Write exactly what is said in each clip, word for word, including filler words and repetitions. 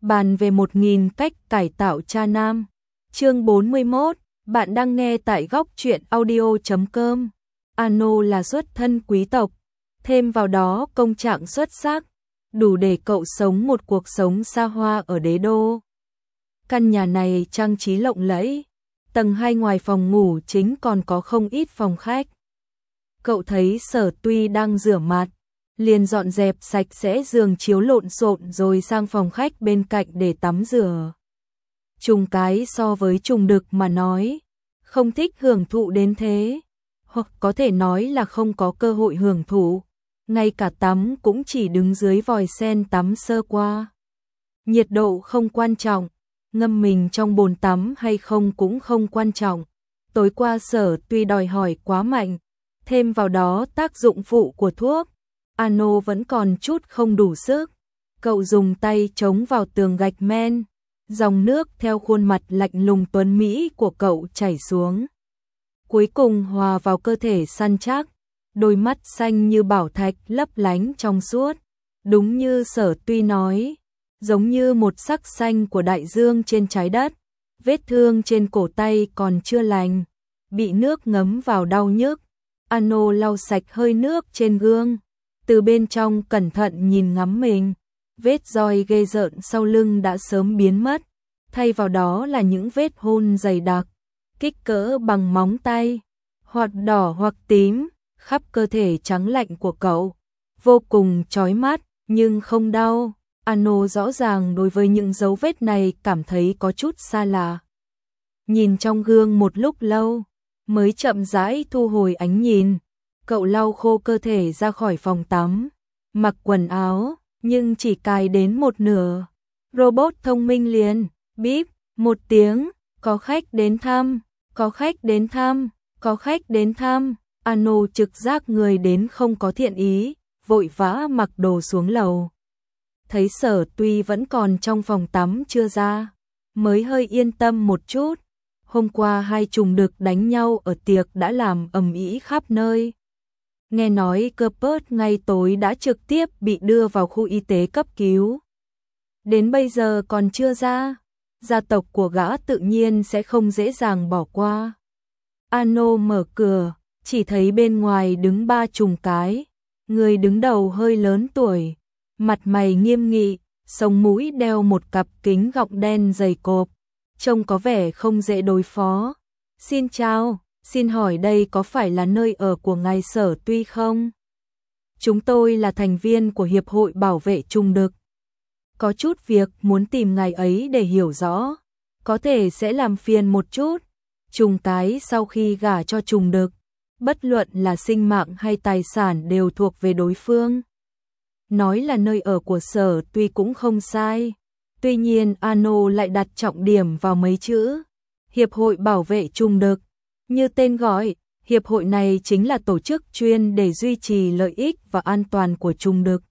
bàn về một nghìn cách cải tạo cha nam. Chương bốn mươi mốt, bạn đang nghe tại góc truyện audio chấm com. Ano là xuất thân quý tộc, thêm vào đó công trạng xuất sắc, đủ để cậu sống một cuộc sống xa hoa ở đế đô. Căn nhà này trang trí lộng lẫy, tầng hai ngoài phòng ngủ chính còn có không ít phòng khách. Cậu thấy Sở Tuy đang rửa mặt, liền dọn dẹp sạch sẽ giường chiếu lộn xộn rồi sang phòng khách bên cạnh để tắm rửa. Trùng cái so với trùng đực mà nói, không thích hưởng thụ đến thế, hoặc có thể nói là không có cơ hội hưởng thụ, ngay cả tắm cũng chỉ đứng dưới vòi sen tắm sơ qua. Nhiệt độ không quan trọng, ngâm mình trong bồn tắm hay không cũng không quan trọng. Tối qua Sở Tuy đòi hỏi quá mạnh, thêm vào đó tác dụng phụ của thuốc, Ano vẫn còn chút không đủ sức. Cậu dùng tay chống vào tường gạch men, dòng nước theo khuôn mặt lạnh lùng tuấn mỹ của cậu chảy xuống, cuối cùng hòa vào cơ thể săn chắc, đôi mắt xanh như bảo thạch lấp lánh trong suốt, đúng như Sở Tuy nói, giống như một sắc xanh của đại dương trên trái đất. Vết thương trên cổ tay còn chưa lành, bị nước ngấm vào đau nhức. Ano lau sạch hơi nước trên gương, từ bên trong cẩn thận nhìn ngắm mình. Vết roi ghê rợn sau lưng đã sớm biến mất, thay vào đó là những vết hôn dày đặc, kích cỡ bằng móng tay, hoặc đỏ hoặc tím, khắp cơ thể trắng lạnh của cậu, vô cùng chói mắt nhưng không đau. Ano rõ ràng đối với những dấu vết này cảm thấy có chút xa lạ. Nhìn trong gương một lúc lâu, mới chậm rãi thu hồi ánh nhìn. Cậu lau khô cơ thể ra khỏi phòng tắm, mặc quần áo, nhưng chỉ cài đến một nửa. Robot thông minh liền bíp một tiếng, có khách đến thăm, có khách đến thăm, có khách đến thăm. Ano trực giác người đến không có thiện ý, vội vã mặc đồ xuống lầu. Thấy Sở Tuy vẫn còn trong phòng tắm chưa ra, mới hơi yên tâm một chút. Hôm qua hai trùng đực đánh nhau ở tiệc đã làm ầm ĩ khắp nơi. Nghe nói Cupert ngay tối đã trực tiếp bị đưa vào khu y tế cấp cứu. Đến bây giờ còn chưa ra, gia tộc của gã tự nhiên sẽ không dễ dàng bỏ qua. Ano mở cửa, chỉ thấy bên ngoài đứng ba trùng cái. Người đứng đầu hơi lớn tuổi, mặt mày nghiêm nghị, sống mũi đeo một cặp kính gọng đen dày cộp, trông có vẻ không dễ đối phó. Xin chào, xin hỏi đây có phải là nơi ở của ngài Sở Tuy không? Chúng tôi là thành viên của Hiệp hội Bảo vệ Trùng Đực. Có chút việc muốn tìm ngài ấy để hiểu rõ, có thể sẽ làm phiền một chút. Trùng cái sau khi gả cho trùng đực, bất luận là sinh mạng hay tài sản đều thuộc về đối phương. Nói là nơi ở của Sở Tuy cũng không sai. Tuy nhiên Ano lại đặt trọng điểm vào mấy chữ Hiệp hội Bảo vệ Trùng Đực. Như tên gọi, hiệp hội này chính là tổ chức chuyên để duy trì lợi ích và an toàn của trùng đực.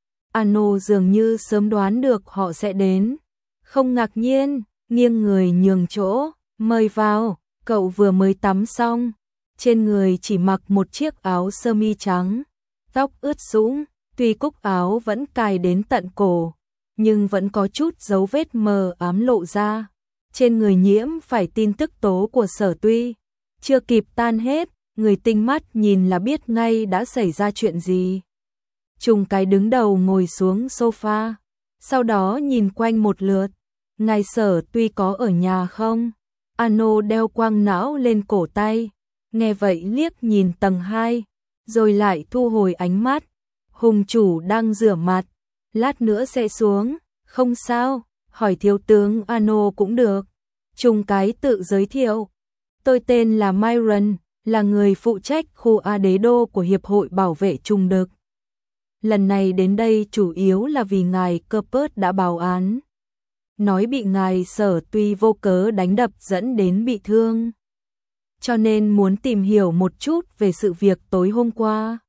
Ano dường như sớm đoán được họ sẽ đến, không ngạc nhiên, nghiêng người nhường chỗ, mời vào. Cậu vừa mới tắm xong, trên người chỉ mặc một chiếc áo sơ mi trắng, tóc ướt sũng, tuy cúc áo vẫn cài đến tận cổ, nhưng vẫn có chút dấu vết mờ ám lộ ra. Trên người nhiễm phải tin tức tố của Sở Tuy, chưa kịp tan hết, người tinh mắt nhìn là biết ngay đã xảy ra chuyện gì. Trùng cái đứng đầu ngồi xuống sofa, sau đó nhìn quanh một lượt. Ngài Sở Tuy có ở nhà không? Ano đeo quang não lên cổ tay, nghe vậy liếc nhìn tầng hai, rồi lại thu hồi ánh mắt. Hùng chủ đang rửa mặt, lát nữa sẽ xuống, không sao, hỏi thiếu tướng Ano cũng được. Trùng cái tự giới thiệu. Tôi tên là Myron, là người phụ trách khu A đế đô của Hiệp hội Bảo vệ Trùng Đực. Lần này đến đây chủ yếu là vì ngài Cupert đã báo án, nói bị ngài Sở Tuy vô cớ đánh đập dẫn đến bị thương, cho nên muốn tìm hiểu một chút về sự việc tối hôm qua.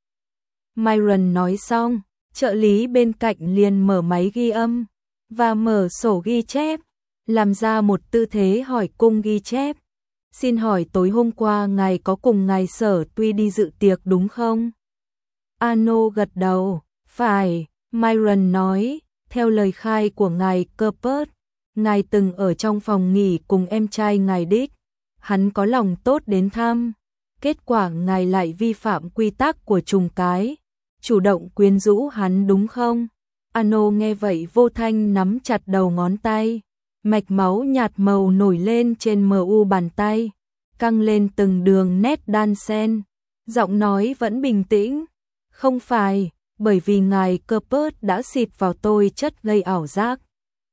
Myron nói xong, trợ lý bên cạnh liền mở máy ghi âm và mở sổ ghi chép, làm ra một tư thế hỏi cung ghi chép. Xin hỏi tối hôm qua ngài có cùng ngài Sở Tuy đi dự tiệc đúng không? Ano gật đầu, phải. Myron nói, Theo lời khai của ngài Cupert, ngài từng ở trong phòng nghỉ cùng em trai ngài Dick, hắn có lòng tốt đến thăm, kết quả ngài lại vi phạm quy tắc của trùng cái, chủ động quyến rũ hắn đúng không? Ano nghe vậy vô thanh nắm chặt đầu ngón tay, mạch máu nhạt màu nổi lên trên mu bàn tay, căng lên từng đường nét đan xen, giọng nói vẫn bình tĩnh, không phải, bởi vì ngài Cupert đã xịt vào tôi chất gây ảo giác,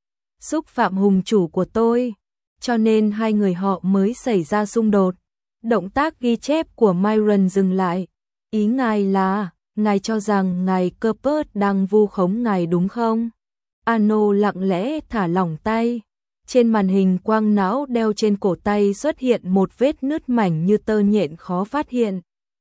xúc phạm hùng chủ của tôi, cho nên hai người họ mới xảy ra xung đột. Động tác ghi chép của Myron dừng lại, ý ngài là, ngài cho rằng ngài Cupert đang vu khống ngài đúng không? Ano lặng lẽ thả lỏng tay, trên màn hình quang não đeo trên cổ tay xuất hiện một vết nứt mảnh như tơ nhện khó phát hiện.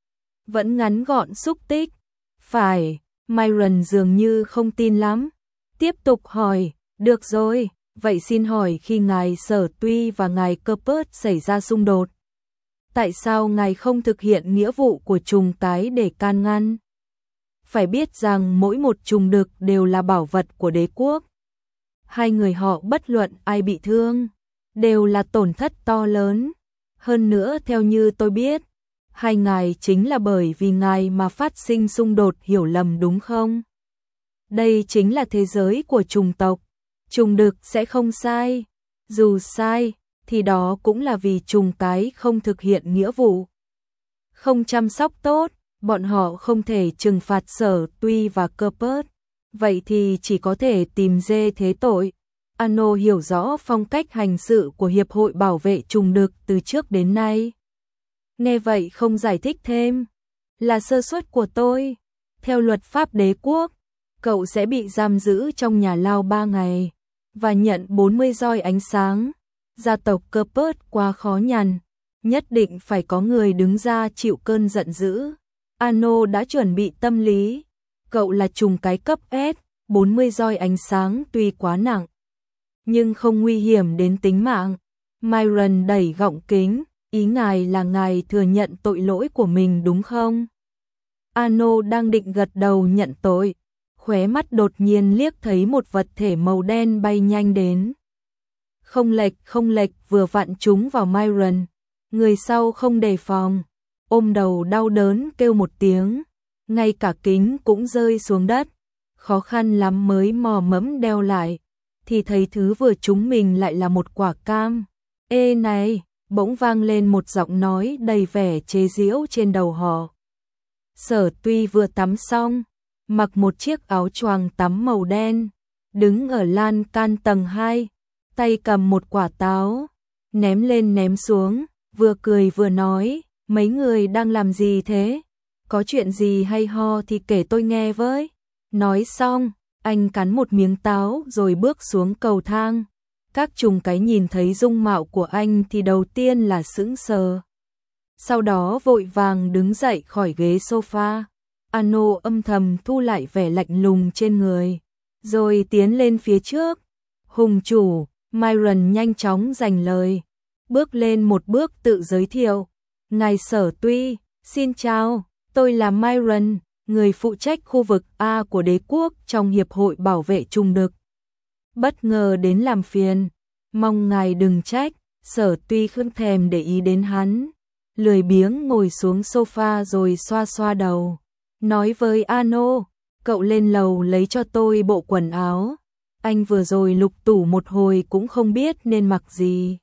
Vẫn ngắn gọn xúc tích. Phải, Myron dường như không tin lắm. Tiếp tục hỏi, được rồi, vậy xin hỏi khi ngài Sở Tuy và ngài Cupert xảy ra xung đột, tại sao ngài không thực hiện nghĩa vụ của trùng cái để can ngăn? Phải biết rằng mỗi một trùng đực đều là bảo vật của đế quốc. Hai người họ bất luận ai bị thương, đều là tổn thất to lớn. Hơn nữa theo như tôi biết, hai ngài chính là bởi vì ngài mà phát sinh xung đột hiểu lầm đúng không? Đây chính là thế giới của trùng tộc. Trùng đực sẽ không sai. Dù sai, thì đó cũng là vì trùng cái không thực hiện nghĩa vụ. Không chăm sóc tốt, bọn họ không thể trừng phạt Sở Tuy và Cupert. Vậy thì chỉ có thể tìm dê thế tội. Ano hiểu rõ phong cách hành sự của Hiệp hội Bảo vệ Trùng đực từ trước đến nay. Nghe vậy không giải thích thêm. Là sơ suất của tôi. Theo luật pháp đế quốc, cậu sẽ bị giam giữ trong nhà lao ba ngày và nhận bốn mươi roi ánh sáng. Gia tộc Cupert quá khó nhằn, nhất định phải có người đứng ra chịu cơn giận dữ. Ano đã chuẩn bị tâm lý. Cậu là trùng cái cấp S, bốn mươi roi ánh sáng tuy quá nặng, nhưng không nguy hiểm đến tính mạng. Myron đẩy gọng kính, ý ngài là ngài thừa nhận tội lỗi của mình đúng không? Ano đang định gật đầu nhận tội, khóe mắt đột nhiên liếc thấy một vật thể màu đen bay nhanh đến. Không lệch, không lệch vừa vặn trúng vào Myron. Người sau không đề phòng, ôm đầu đau đớn kêu một tiếng, ngay cả kính cũng rơi xuống đất. Khó khăn lắm mới mò mẫm đeo lại, thì thấy thứ vừa trúng mình lại là một quả cam. Ê này, bỗng vang lên một giọng nói đầy vẻ chế giễu trên đầu họ. Sở Tuy vừa tắm xong, mặc một chiếc áo choàng tắm màu đen, đứng ở lan can tầng hai, tay cầm một quả táo, ném lên ném xuống, vừa cười vừa nói, mấy người đang làm gì thế? Có chuyện gì hay ho thì kể tôi nghe với. Nói xong, anh cắn một miếng táo rồi bước xuống cầu thang. Các trùng cái nhìn thấy dung mạo của anh thì đầu tiên là sững sờ. Sau đó vội vàng đứng dậy khỏi ghế sofa. Ano âm thầm thu lại vẻ lạnh lùng trên người, rồi tiến lên phía trước. Hùng chủ, Myron nhanh chóng giành lời, bước lên một bước tự giới thiệu. Ngài Sở Tuy, xin chào, tôi là Myron, người phụ trách khu vực A của đế quốc trong Hiệp hội Bảo vệ Trùng đực. Bất ngờ đến làm phiền, mong ngài đừng trách. Sở Tuy không thèm để ý đến hắn, lười biếng ngồi xuống sofa rồi xoa xoa đầu, nói với Ano, cậu lên lầu lấy cho tôi bộ quần áo. Anh vừa rồi lục tủ một hồi cũng không biết nên mặc gì.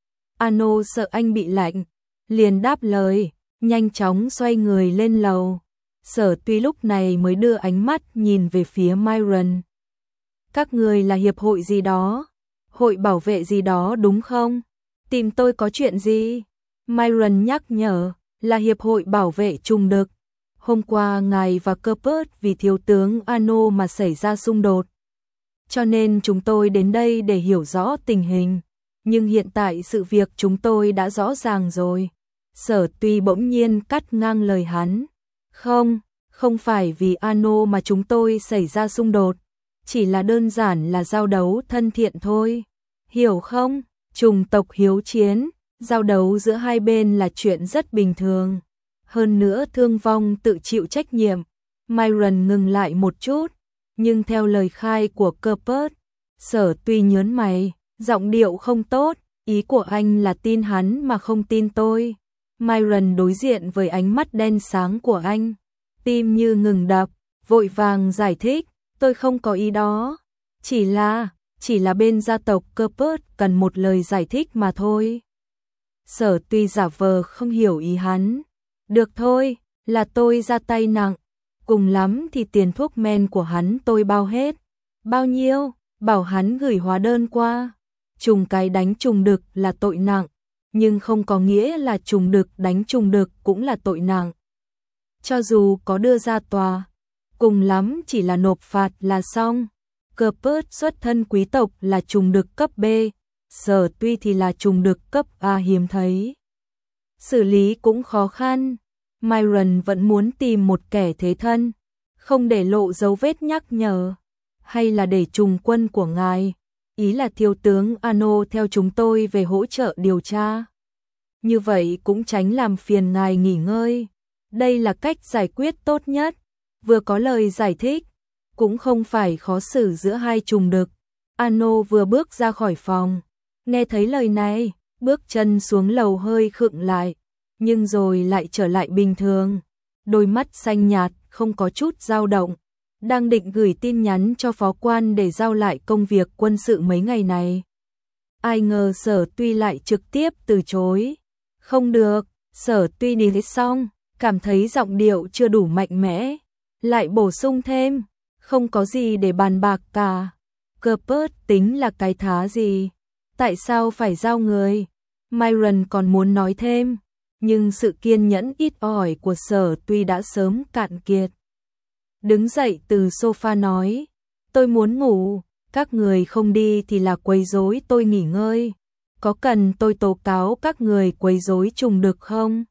Ano sợ anh bị lạnh, liền đáp lời, nhanh chóng xoay người lên lầu. Sở Tuy lúc này mới đưa ánh mắt nhìn về phía Myron. Các người là hiệp hội gì đó? Hội bảo vệ gì đó đúng không? Tìm tôi có chuyện gì? Myron nhắc nhở, là hiệp hội bảo vệ trùng đực. Hôm qua ngài và Cupert vì thiếu tướng Ano mà xảy ra xung đột, cho nên chúng tôi đến đây để hiểu rõ tình hình. Nhưng hiện tại sự việc chúng tôi đã rõ ràng rồi. Sở Tuy bỗng nhiên cắt ngang lời hắn. Không, không phải vì Ano mà chúng tôi xảy ra xung đột, chỉ là đơn giản là giao đấu thân thiện thôi. Hiểu không? Trùng tộc hiếu chiến, giao đấu giữa hai bên là chuyện rất bình thường. Hơn nữa thương vong tự chịu trách nhiệm. Myron ngừng lại một chút, Nhưng theo lời khai của Cupid, Sở Tuy nhớn mày, giọng điệu không tốt, ý của anh là tin hắn mà không tin tôi. Myron đối diện với ánh mắt đen sáng của anh, tim như ngừng đập, vội vàng giải thích, tôi không có ý đó, chỉ là, chỉ là bên gia tộc Cupid cần một lời giải thích mà thôi. Sở Tuy giả vờ không hiểu ý hắn, được thôi, là tôi ra tay nặng, cùng lắm thì tiền thuốc men của hắn tôi bao hết. Bao nhiêu? Bảo hắn gửi hóa đơn qua. Trùng cái đánh trùng đực là tội nặng, nhưng không có nghĩa là trùng đực đánh trùng đực cũng là tội nặng. Cho dù có đưa ra tòa, cùng lắm chỉ là nộp phạt là xong. Cupid xuất thân quý tộc là trùng đực cấp B, Sở Tuy thì là trùng đực cấp A hiếm thấy. Xử lý cũng khó khăn. Myron vẫn muốn tìm một kẻ thế thân, không để lộ dấu vết nhắc nhở. Hay là để trùng quân của ngài, ý là thiếu tướng Ano theo chúng tôi về hỗ trợ điều tra. Như vậy cũng tránh làm phiền ngài nghỉ ngơi. Đây là cách giải quyết tốt nhất. Vừa có lời giải thích, cũng không phải khó xử giữa hai trùng đực. Ano vừa bước ra khỏi phòng, nghe thấy lời này, bước chân xuống lầu hơi khựng lại, nhưng rồi lại trở lại bình thường. Đôi mắt xanh nhạt, không có chút dao động. Đang định gửi tin nhắn cho phó quan để giao lại công việc quân sự mấy ngày này. Ai ngờ Sở Tuy lại trực tiếp từ chối. Không được, Sở Tuy đi hết xong, cảm thấy giọng điệu chưa đủ mạnh mẽ. Lại bổ sung thêm, không có gì để bàn bạc cả. Cupid tính là cái thá gì? Tại sao phải giao người? Myron còn muốn nói thêm, nhưng sự kiên nhẫn ít ỏi của Sở Tuy đã sớm cạn kiệt. Đứng dậy từ sofa nói, tôi muốn ngủ, các người không đi thì là quấy rối tôi nghỉ ngơi. Có cần tôi tố cáo các người quấy rối trùng đực không?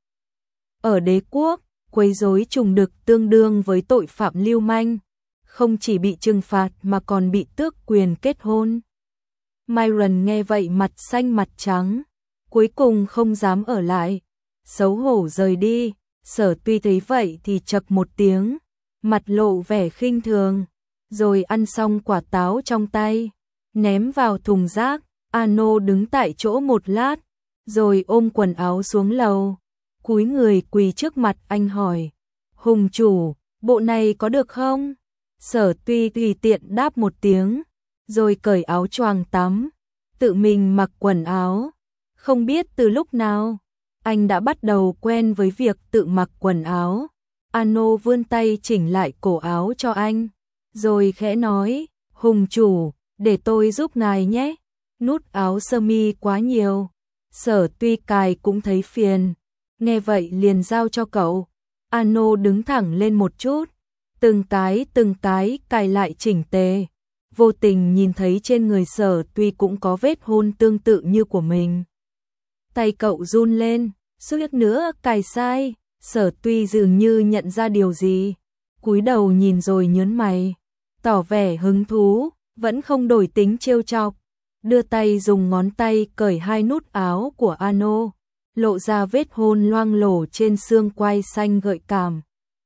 Ở đế quốc, quấy rối trùng đực tương đương với tội phạm lưu manh, không chỉ bị trừng phạt mà còn bị tước quyền kết hôn. Myron nghe vậy mặt xanh mặt trắng, cuối cùng không dám ở lại, xấu hổ rời đi. Sở Tuy thấy vậy thì chậc một tiếng, mặt lộ vẻ khinh thường, rồi ăn xong quả táo trong tay, ném vào thùng rác. Ano đứng tại chỗ một lát, rồi ôm quần áo xuống lầu, cúi người quỳ trước mặt anh hỏi, Hùng chủ, bộ này có được không? Sở Tuy tùy tiện đáp một tiếng, rồi cởi áo choàng tắm, tự mình mặc quần áo. Không biết từ lúc nào, anh đã bắt đầu quen với việc tự mặc quần áo. Ano vươn tay chỉnh lại cổ áo cho anh, rồi khẽ nói, Hùng chủ, để tôi giúp ngài nhé. Nút áo sơ mi quá nhiều, Sở Tuy cài cũng thấy phiền, nghe vậy liền giao cho cậu. Ano đứng thẳng lên một chút, từng cái từng cái cài lại chỉnh tề, vô tình nhìn thấy trên người Sở Tuy cũng có vết hôn tương tự như của mình. Tay cậu run lên, suýt nữa cài sai. Sở Tuy dường như nhận ra điều gì, cúi đầu nhìn rồi nhớn mày, tỏ vẻ hứng thú, vẫn không đổi tính trêu chọc, đưa tay dùng ngón tay cởi hai nút áo của Ano, lộ ra vết hôn loang lổ trên xương quai xanh gợi cảm.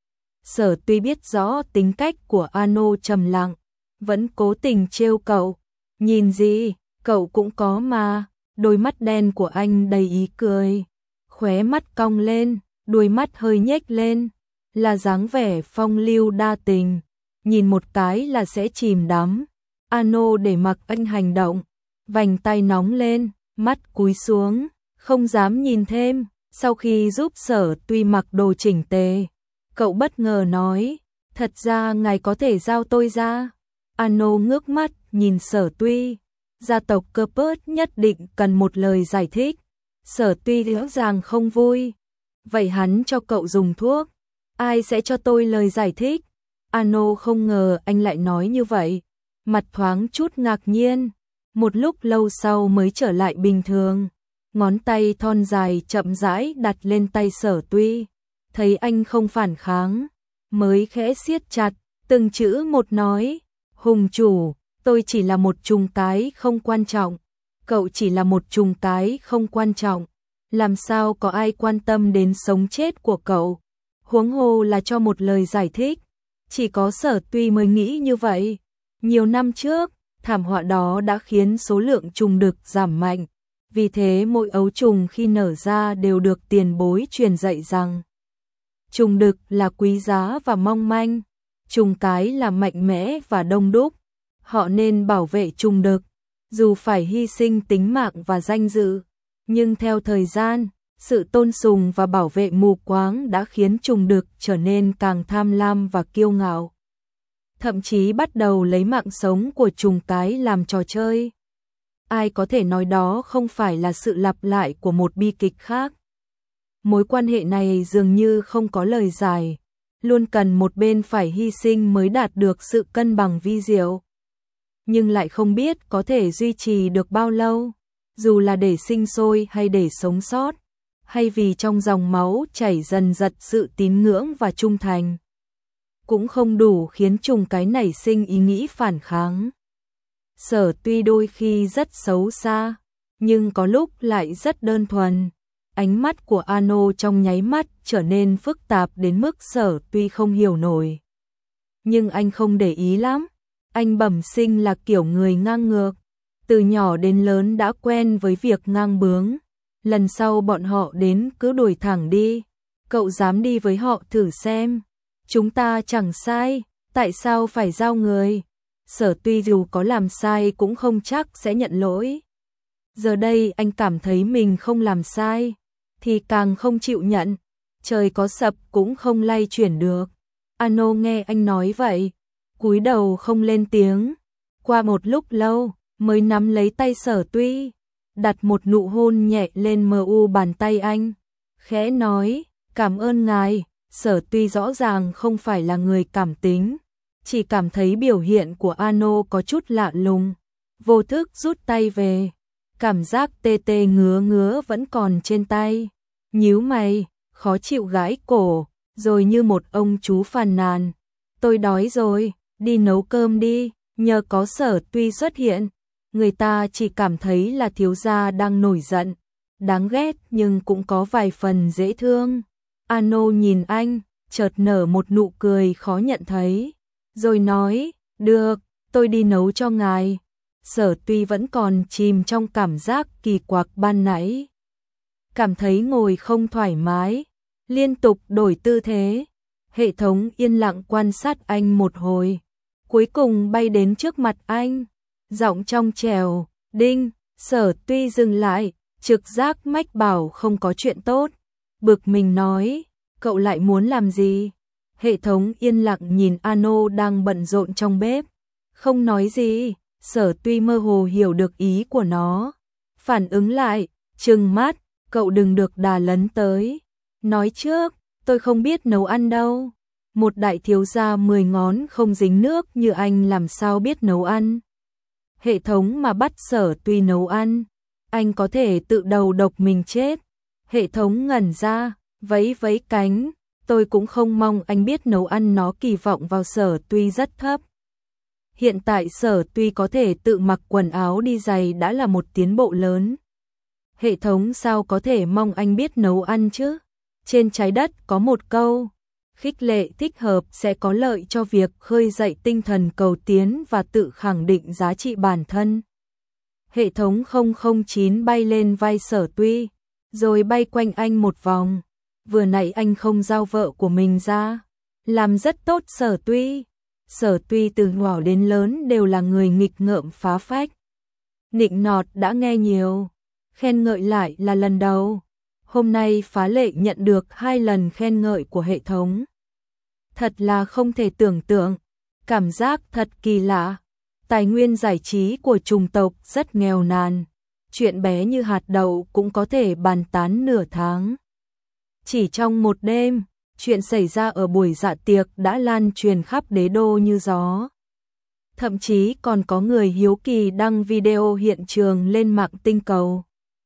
Sở Tuy biết rõ tính cách của Ano trầm lặng, vẫn cố tình trêu cậu, nhìn gì, cậu cũng có mà. Đôi mắt đen của anh đầy ý cười, khóe mắt cong lên, đuôi mắt hơi nhếch lên, là dáng vẻ phong lưu đa tình, nhìn một cái là sẽ chìm đắm. Ano để mặc anh hành động, vành tay nóng lên, mắt cúi xuống, không dám nhìn thêm. Sau khi giúp Sở Tuy mặc đồ chỉnh tề, cậu bất ngờ nói, thật ra ngài có thể giao tôi ra. Ano ngước mắt nhìn Sở Tuy, gia tộc Cupid nhất định cần một lời giải thích. Sở Tuy rõ ràng không vui, vậy hắn cho cậu dùng thuốc, ai sẽ cho tôi lời giải thích? Ano không ngờ anh lại nói như vậy, mặt thoáng chút ngạc nhiên, một lúc lâu sau mới trở lại bình thường. Ngón tay thon dài chậm rãi đặt lên tay Sở Tuy, thấy anh không phản kháng, mới khẽ siết chặt, từng chữ một nói, Hùng chủ, tôi chỉ là một trùng cái không quan trọng, cậu chỉ là một trùng cái không quan trọng, làm sao có ai quan tâm đến sống chết của cậu, huống hồ là cho một lời giải thích. Chỉ có Sở Tuy mới nghĩ như vậy. Nhiều năm trước, thảm họa đó đã khiến số lượng trùng đực giảm mạnh. Vì thế mỗi ấu trùng khi nở ra đều được tiền bối truyền dạy rằng trùng đực là quý giá và mong manh, trùng cái là mạnh mẽ và đông đúc. Họ nên bảo vệ trùng đực, dù phải hy sinh tính mạng và danh dự. Nhưng theo thời gian, sự tôn sùng và bảo vệ mù quáng đã khiến trùng đực trở nên càng tham lam và kiêu ngạo. Thậm chí bắt đầu lấy mạng sống của trùng cái làm trò chơi. Ai có thể nói đó không phải là sự lặp lại của một bi kịch khác. Mối quan hệ này dường như không có lời giải, luôn cần một bên phải hy sinh mới đạt được sự cân bằng vi diệu. Nhưng lại không biết có thể duy trì được bao lâu, dù là để sinh sôi hay để sống sót, hay vì trong dòng máu chảy dần dật sự tín ngưỡng và trung thành. Cũng không đủ khiến trùng cái nảy sinh ý nghĩ phản kháng. Sở Tuy đôi khi rất xấu xa, nhưng có lúc lại rất đơn thuần. Ánh mắt của Ano trong nháy mắt trở nên phức tạp đến mức Sở Tuy không hiểu nổi. Nhưng anh không để ý lắm. Anh bẩm sinh là kiểu người ngang ngược. Từ nhỏ đến lớn đã quen với việc ngang bướng. Lần sau bọn họ đến cứ đuổi thẳng đi. Cậu dám đi với họ thử xem. Chúng ta chẳng sai, tại sao phải giao người? Sở Tuy dù có làm sai cũng không chắc sẽ nhận lỗi. Giờ đây anh cảm thấy mình không làm sai, thì càng không chịu nhận. Trời có sập cũng không lay chuyển được. Ano nghe anh nói vậy, cúi đầu không lên tiếng. Qua một lúc lâu, mới nắm lấy tay Sở Tuy, đặt một nụ hôn nhẹ lên mờ u bàn tay anh. Khẽ nói, cảm ơn ngài. Sở Tuy rõ ràng không phải là người cảm tính, chỉ cảm thấy biểu hiện của Ano có chút lạ lùng. Vô thức rút tay về, cảm giác tê tê ngứa ngứa vẫn còn trên tay. Nhíu mày, khó chịu gãi cổ, rồi như một ông chú phàn nàn. Tôi đói rồi, đi nấu cơm đi. Nhờ có Sở Tuy xuất hiện, người ta chỉ cảm thấy là thiếu gia đang nổi giận. Đáng ghét nhưng cũng có vài phần dễ thương. Ano nhìn anh, chợt nở một nụ cười khó nhận thấy, rồi nói, được, tôi đi nấu cho ngài. Sở Tuy vẫn còn chìm trong cảm giác kỳ quặc ban nãy. Cảm thấy ngồi không thoải mái, liên tục đổi tư thế. Hệ thống yên lặng quan sát anh một hồi, cuối cùng bay đến trước mặt anh. Giọng trong trèo, đinh. Sở Tuy dừng lại, trực giác mách bảo không có chuyện tốt. Bực mình nói, cậu lại muốn làm gì? Hệ thống yên lặng nhìn Ano đang bận rộn trong bếp, không nói gì. Sở Tuy mơ hồ hiểu được ý của nó, phản ứng lại, trừng mắt, cậu đừng được đà lấn tới. Nói trước, tôi không biết nấu ăn đâu. Một đại thiếu gia mười ngón không dính nước như anh làm sao biết nấu ăn? Hệ thống mà bắt Sở Tuy nấu ăn, anh có thể tự đầu độc mình chết. Hệ thống ngẩn ra, vẫy vẫy cánh, tôi cũng không mong anh biết nấu ăn. Nó kỳ vọng vào Sở Tuy rất thấp. Hiện tại Sở Tuy có thể tự mặc quần áo đi giày đã là một tiến bộ lớn. Hệ thống sao có thể mong anh biết nấu ăn chứ? Trên trái đất có một câu, khích lệ thích hợp sẽ có lợi cho việc khơi dậy tinh thần cầu tiến và tự khẳng định giá trị bản thân. Hệ thống không không chín bay lên vai Sở Tuy, rồi bay quanh anh một vòng. Vừa nãy anh không giao vợ của mình ra, làm rất tốt Sở Tuy. Sở Tuy từ nhỏ đến lớn đều là người nghịch ngợm phá phách. Nịnh nọt đã nghe nhiều, khen ngợi lại là lần đầu. Hôm nay phá lệ nhận được hai lần khen ngợi của hệ thống. Thật là không thể tưởng tượng, cảm giác thật kỳ lạ. Tài nguyên giải trí của chủng tộc rất nghèo nàn, chuyện bé như hạt đậu cũng có thể bàn tán nửa tháng. Chỉ trong một đêm, chuyện xảy ra ở buổi dạ tiệc đã lan truyền khắp đế đô như gió. Thậm chí còn có người hiếu kỳ đăng video hiện trường lên mạng tinh cầu.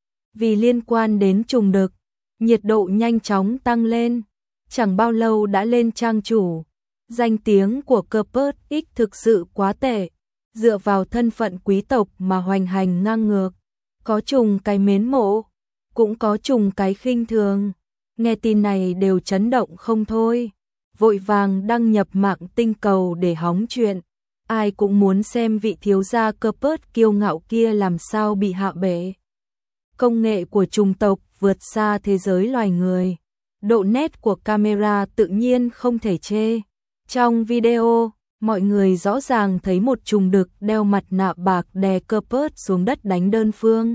Vì liên quan đến trùng đực, nhiệt độ nhanh chóng tăng lên, chẳng bao lâu đã lên trang chủ. Danh tiếng của Cupid X thực sự quá tệ, dựa vào thân phận quý tộc mà hoành hành ngang ngược. Có trùng cái mến mộ, cũng có trùng cái khinh thường. Nghe tin này đều chấn động không thôi. vội vàng đăng nhập mạng tinh cầu để hóng chuyện. Ai cũng muốn xem vị thiếu gia Cupid kiêu ngạo kia làm sao bị hạ bệ. Công nghệ của chủng tộc vượt xa thế giới loài người. Độ nét của camera tự nhiên không thể chê. Trong video, mọi người rõ ràng thấy một trùng đực đeo mặt nạ bạc đè Cupid xuống đất đánh đơn phương.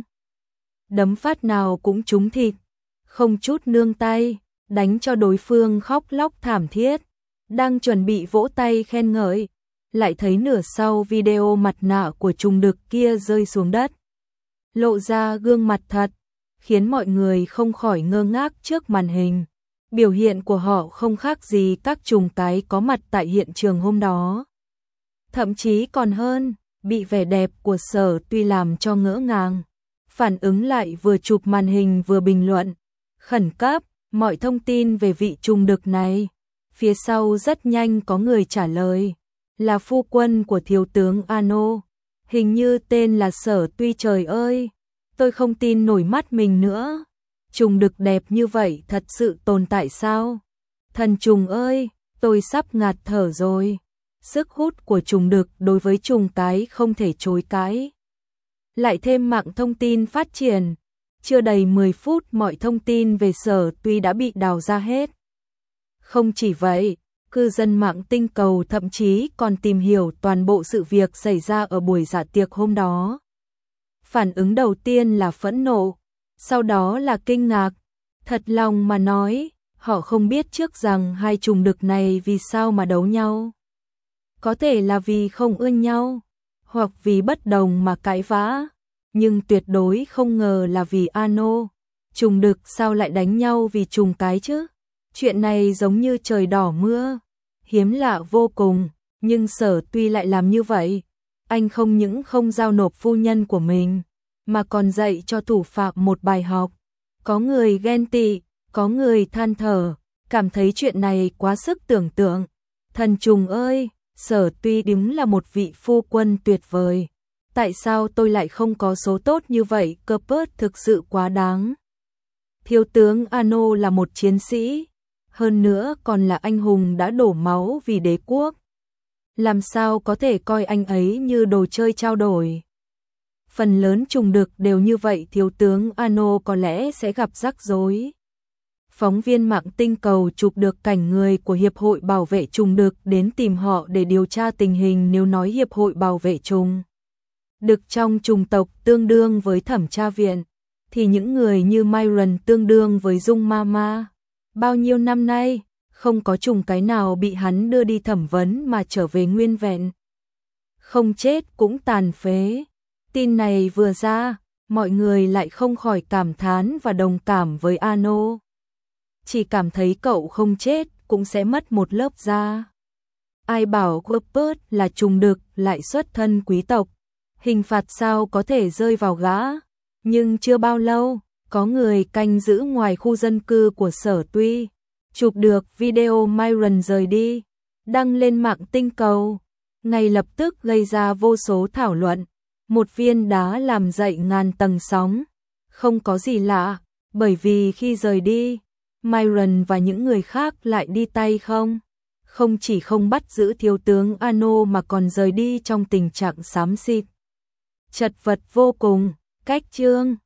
Đấm phát nào cũng trúng thịt, không chút nương tay, đánh cho đối phương khóc lóc thảm thiết. Đang chuẩn bị vỗ tay khen ngợi, lại thấy nửa sau video mặt nạ của trùng đực kia rơi xuống đất. Lộ ra gương mặt thật, khiến mọi người không khỏi ngơ ngác trước màn hình. Biểu hiện của họ không khác gì các trùng cái có mặt tại hiện trường hôm đó. Thậm chí còn hơn, bị vẻ đẹp của Sở Tuy làm cho ngỡ ngàng. Phản ứng lại vừa chụp màn hình vừa bình luận. Khẩn cấp, mọi thông tin về vị trùng đực này. Phía sau rất nhanh có người trả lời. Là phu quân của thiếu tướng Ano. Hình như tên là Sở Tuy. Trời ơi, tôi không tin nổi mắt mình nữa. Trùng đực đẹp như vậy thật sự tồn tại sao? Thần trùng ơi, tôi sắp ngạt thở rồi. Sức hút của trùng đực đối với trùng cái không thể chối cãi. Lại thêm mạng thông tin phát triển, chưa đầy mười phút mọi thông tin về Sở Tuy đã bị đào ra hết. Không chỉ vậy, cư dân mạng tinh cầu thậm chí còn tìm hiểu toàn bộ sự việc xảy ra ở buổi dạ tiệc hôm đó. Phản ứng đầu tiên là phẫn nộ, sau đó là kinh ngạc. Thật lòng mà nói, họ không biết trước rằng hai trùng đực này vì sao mà đấu nhau. Có thể là vì không ưa nhau, hoặc vì bất đồng mà cãi vã, nhưng tuyệt đối không ngờ là vì Ano. Trùng đực sao lại đánh nhau vì trùng cái chứ? Chuyện này giống như trời đỏ mưa, hiếm lạ vô cùng, nhưng Sở Tuy lại làm như vậy. Anh không những không giao nộp phu nhân của mình, mà còn dạy cho thủ phạm một bài học. Có người ghen tị, có người than thở, cảm thấy chuyện này quá sức tưởng tượng. Thần trùng ơi, Sở Tuy đúng là một vị phu quân tuyệt vời. Tại sao tôi lại không có số tốt như vậy? Cupid thực sự quá đáng. Thiếu tướng Ano là một chiến sĩ, hơn nữa còn là anh hùng đã đổ máu vì đế quốc. Làm sao có thể coi anh ấy như đồ chơi trao đổi? Phần lớn trùng đực đều như vậy, thiếu tướng Ano có lẽ sẽ gặp rắc rối. Phóng viên mạng tinh cầu chụp được cảnh người của Hiệp hội Bảo vệ trùng đực đến tìm họ để điều tra tình hình. Nếu nói Hiệp hội Bảo vệ trùng đực trong trùng tộc tương đương với thẩm tra viện, thì những người như Myron tương đương với Dung Mama. Bao nhiêu năm nay, không có trùng cái nào bị hắn đưa đi thẩm vấn mà trở về nguyên vẹn. Không chết cũng tàn phế. Tin này vừa ra, mọi người lại không khỏi cảm thán và đồng cảm với Ano. Chỉ cảm thấy cậu không chết cũng sẽ mất một lớp da. Ai bảo Cupid là trùng đực lại xuất thân quý tộc, hình phạt sao có thể rơi vào gã. Nhưng chưa bao lâu, có người canh giữ ngoài khu dân cư của Sở Tuy, chụp được video Myron rời đi, đăng lên mạng tinh cầu, ngay lập tức gây ra vô số thảo luận. Một viên đá làm dậy ngàn tầng sóng. Không có gì lạ, bởi vì khi rời đi, Myron và những người khác lại đi tay không. Không chỉ không bắt giữ thiếu tướng Ano mà còn rời đi trong tình trạng xám xịt, chật vật vô cùng. Cách chương